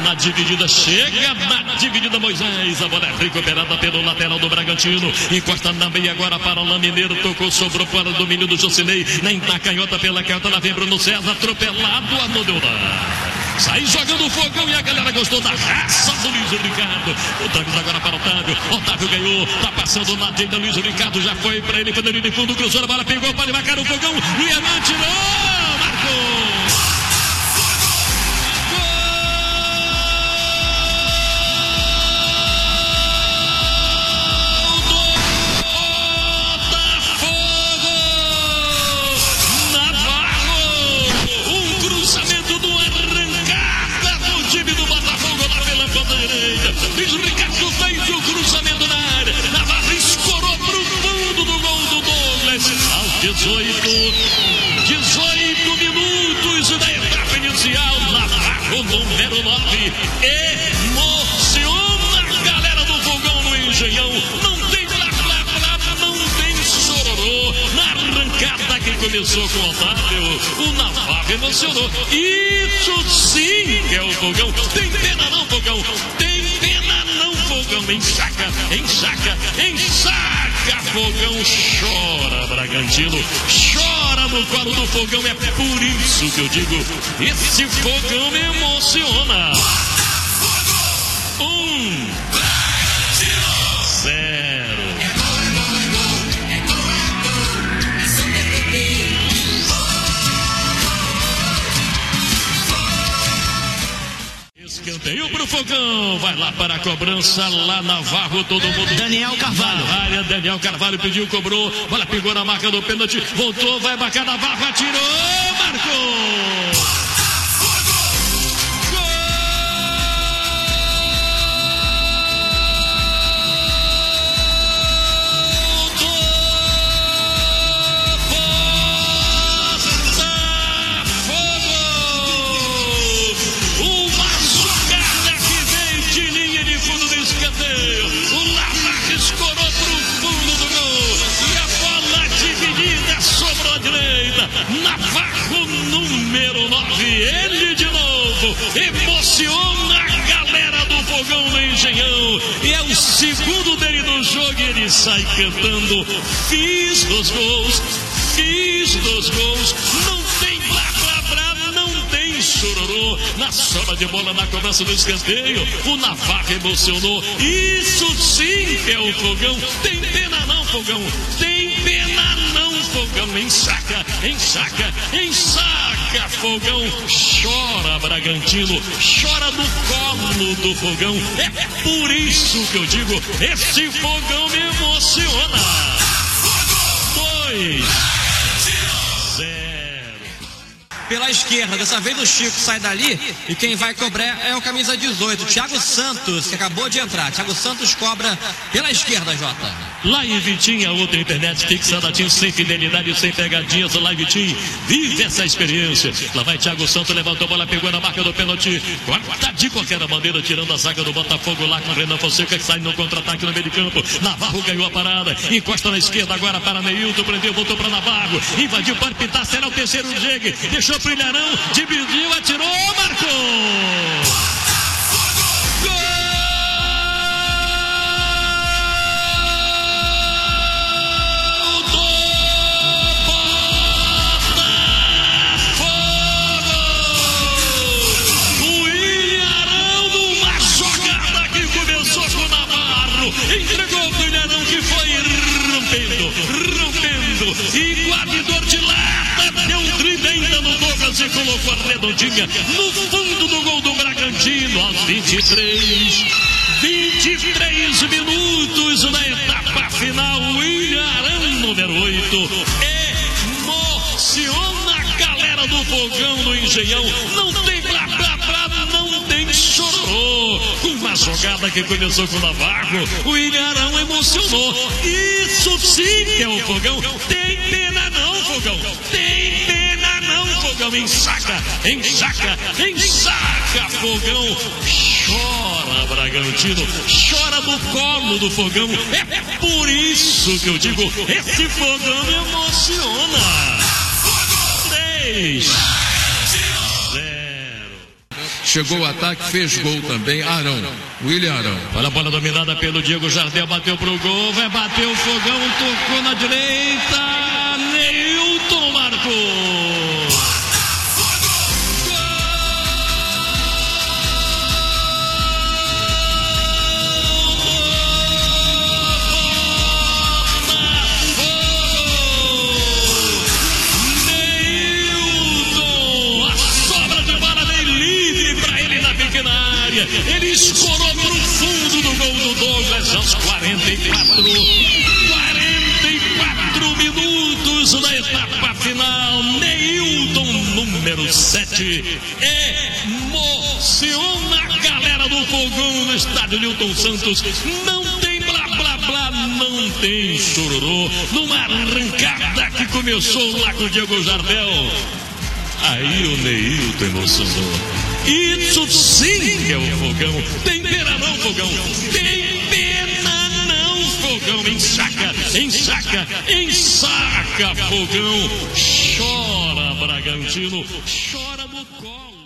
na dividida, chega na dividida Moisés, a bola é recuperada pelo lateral do Bragantino, encosta na meia agora para o Lamineiro, tocou, sobrou para o domínio do Jocinei, na canhota, pela canhota, lá vem Bruno César, atropelado, a Nodeldar. Sai jogando o Fogão e a galera gostou da raça do Luiz Ricardo. O Travis agora para Otávio. Otávio ganhou, tá passando na direita. Luiz Ricardo já foi para ele, quando ele de fundo, cruzou a bola, pegou, pode marcar o Fogão. Luiz tirou, marcou. Luiz Ricardo fez o cruzamento na área. Navarro escorou pro fundo do gol do Douglas. Aos 18 minutos da etapa inicial. Navarro, número 9. Emociona a galera do Fogão no Engenhão. Não tem blá blá blá, não tem chororô. Na arrancada que começou com o Otávio, o Navarro emocionou. Isso sim que é o Fogão. Tem pena não, Fogão. Tem pena não, Fogão. Ensaca, ensaca, ensaca. Fogão chora, Bragantino. Chora no colo do Fogão. É por isso que eu digo, esse Fogão me emociona. 1-0. Escanteio pro Fogão, vai lá para a cobrança, lá Navarro, todo mundo. Daniel Carvalho. Na área, Daniel Carvalho pediu, cobrou, bola pegou na marca do pênalti, voltou, vai marcar Navarro, atirou, marcou! Navarro, número 9, ele de novo, emociona a galera do Fogão no Engenhão, e é o segundo dele no jogo, e ele sai cantando, fiz dos gols, não tem blá blá blá, não tem chororô, na sobra de bola, na cobrança do escanteio, o Navarro emocionou, isso sim é o Fogão, tem pena não, Fogão, tem pena não, Fogão, ensaca, ensaca, ensaca, Fogão, chora Bragantino, chora no colo do Fogão, é por isso que eu digo, esse Fogão me emociona. 2-0. Pela esquerda, dessa vez o Chico sai dali e quem vai cobrar é o camisa 18, Thiago Santos, que acabou de entrar. Thiago Santos cobra pela esquerda, Jota. Live Team, a outra internet fixa da Team, sem fidelidade, sem pegadinhas. Live Team, vive essa experiência. Lá vai Thiago Santos, levantou a bola, pegou na marca do pênalti. Corta de qualquer maneira, tirando a zaga do Botafogo lá com o Renan Fonseca, que sai no contra-ataque no meio de campo. Navarro ganhou a parada, encosta na esquerda agora para Neilton, prendeu, voltou para Navarro, invadiu, pode pintar, será o terceiro jegue, deixou pro Ilharão, dividiu, atirou, marcou! Entregou pro Ilharão, que foi rompendo, e guardador de lata, deu um drible ainda no Douglas e colocou a redondinha no fundo do gol do Bragantino, aos 23 minutos na etapa final. O Ilharão, número 8, emociona a galera do Fogão no Engenhão, não tem blá blá blá, não tem chororô, uma jogada que começou com o Navarro, o Ilharão emocionou, isso sim que é o Fogão, tem pena não, Fogão, tem pena não, Fogão, ensaca, ensaca, ensaca, Fogão, chora Bragantino, chora no colo do Fogão, é por isso que eu digo, esse Fogão me emociona. 3-0. chegou o ataque, fez gol também. Arão, William Arão. Olha a bola dominada pelo Diego Jardel, bateu pro gol, vai bater o Fogão, tocou na direita, Neilton marcou. Ele escorou para o fundo do gol do Douglas aos 44 minutos da etapa final. Neilton, número 7, emociona a galera do Fogão no estádio Newton Santos. Não tem blá blá blá, não tem chororô. Numa arrancada que começou lá com o Diego Jardel, aí o Neilton emocionou. Isso sim é o Fogão. Tem pena não, Fogão. Tem pena não, Fogão. Ensaca, ensaca, ensaca, Fogão. Chora, Bragantino. Chora no colo.